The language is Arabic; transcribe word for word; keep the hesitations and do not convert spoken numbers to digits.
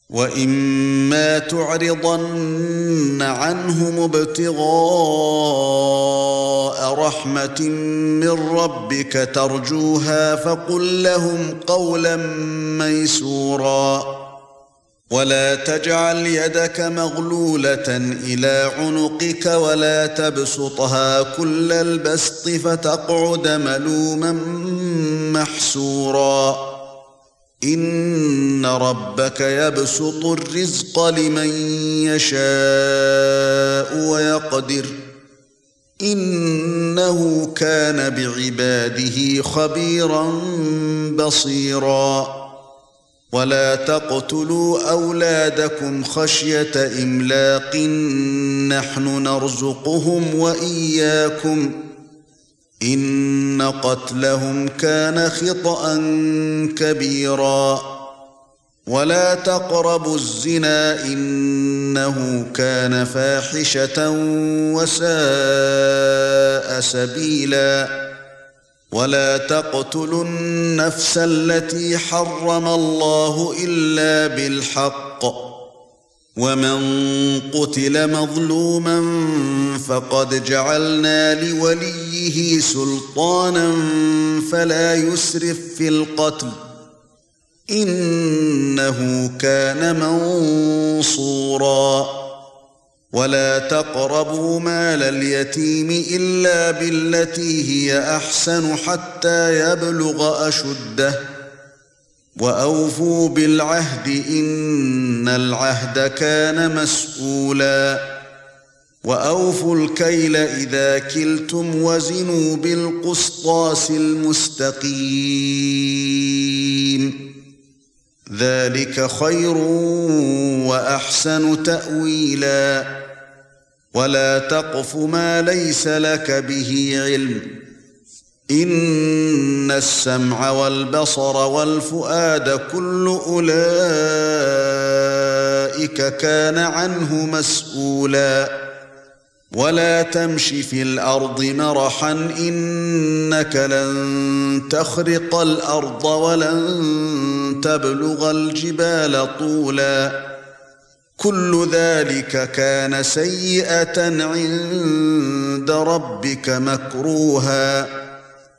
وَإِمَّا تُعْرِضَنَّ عَنْهُمُ ابْتِغَاءَ رَحْمَةٍ مِّن رَّبِّكَ تَرْجُوهَا فَقُل لَّهُمْ قَوْلًا مَّيْسُورًا وَلَا تَجْعَلْ يَدَكَ مَغْلُولَةً إِلَى عُنُقِكَ وَلَا تَبْسُطْهَا كُلَّ الْبَسْطِ فَتَقْعُدَ مَلُومًا مَّحْسُورًا إِنَّ رَبَّكَ يَبْسُطُ الرِّزْقَ لِمَن يَشَاءُ وَيَقْدِرُ إِنَّهُ كَانَ بِعِبَادِهِ خَبِيرًا بَصِيرًا وَلَا تَقْتُلُوا أَوْلَادَكُمْ خَشْيَةَ إِمْلَاقٍ نَّحْنُ نَرْزُقُهُمْ وَإِيَّاكُمْ إِنَّ قَتْلَهُمْ كَانَ خِطْئًا كَبِيرًا وَلَا تَقْرَبُوا الزِّنَا إِنَّهُ كَانَ فَاحِشَةً وَسَاءَ سَبِيلًا وَلَا تَقْتُلُوا النَّفْسَ الَّتِي حَرَّمَ اللَّهُ إِلَّا بِالْحَقِّ وَمَن قُتِلَ مَظْلُومًا فَقَدْ جَعَلْنَا لِوَلِيِّهِ سُلْطَانًا فَلَا يُسْرِف فِّي الْقَتْلِ إِنَّهُ كَانَ مَنصُورًا وَلَا تَقْرَبُوا مَالَ الْيَتِيمِ إِلَّا بِالَّتِي هِيَ أَحْسَنُ حَتَّى يَبْلُغَ أَشُدَّهُ وَأَوْفُوا بِالْعَهْدِ إِنَّ الْعَهْدَ كَانَ مَسْئُولًا وَأَوْفُوا الْكَيْلَ إِذَا كِلْتُمْ وَزِنُوا بِالْقِسْطَاسِ الْمُسْتَقِيمِ ذَلِكَ خَيْرٌ وَأَحْسَنُ تَأْوِيلًا وَلَا تَقْفُ مَا لَيْسَ لَكَ بِهِ عِلْمٌ إِنَّ السَّمْعَ وَالْبَصَرَ وَالْفُؤَادَ كُلُّ أُولَئِكَ كَانَ عَنْهُ مَسْئُولًا وَلَا تَمْشِ فِي الْأَرْضِ مَرَحًا إِنَّكَ لَن تَخْرِقَ الْأَرْضَ وَلَن تَبْلُغَ الْجِبَالَ طُولًا كُلُّ ذَلِكَ كَانَ سَيِّئَةً عِندَ رَبِّكَ مَكْرُوهًا